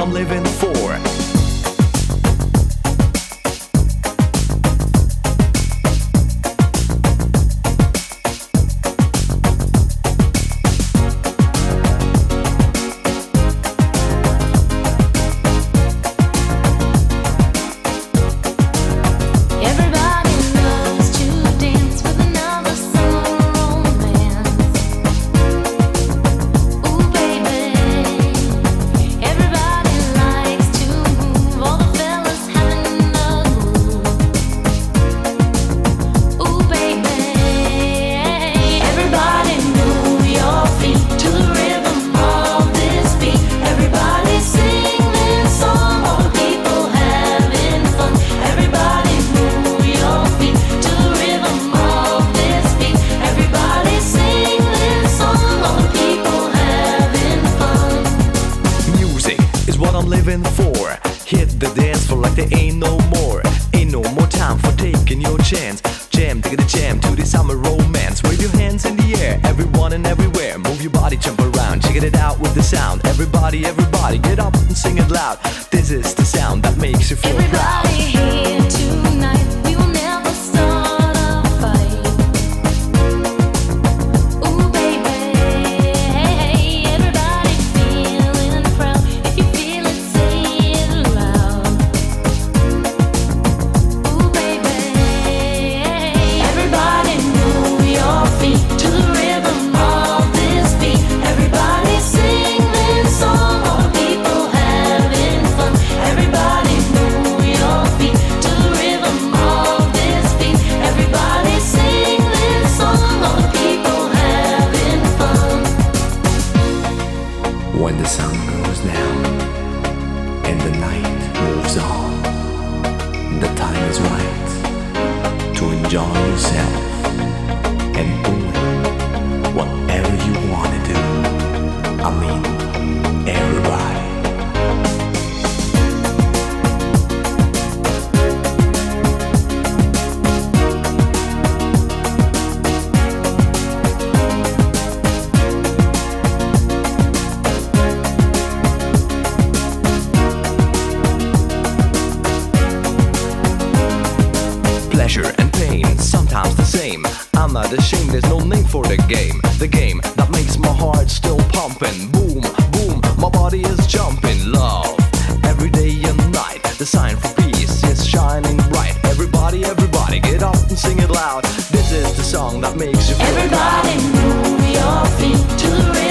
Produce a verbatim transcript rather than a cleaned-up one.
I'm living for. Living for. Hit the dance floor like there ain't no more. Ain't no more time for taking your chance. Jam, take the jam to the summer romance. Wave your hands in the air, everyone and everywhere. Move your body, jump around, check it out with the sound. Everybody, everybody, get up and sing it loud. This is the sound that makes you feel proud. Everybody here tonight, we will never start a fight. Ooh baby, everybody feeling proud. If you feel it, say it loud. Ooh baby, everybody move your feet to the rhythm of this beat. Everybody sing this song, all the people having fun. Everybody move your feet to the rhythm of this beat. Everybody sing this song, all the people having fun. When the sun goes down and the night moves on, the time is right to enjoy yourself and doing whatever you wanna do. I mean, everybody. Pleasure and pain, sometimes the same. I'm not ashamed, there's no name for the game. The game that makes my heart still pumping. Boom, boom, my body is jumping. Love, every day and night. The sign for peace is shining bright. Everybody, everybody, get up and sing it loud. This is the song that makes you feel Everybody move your feet to the rhythm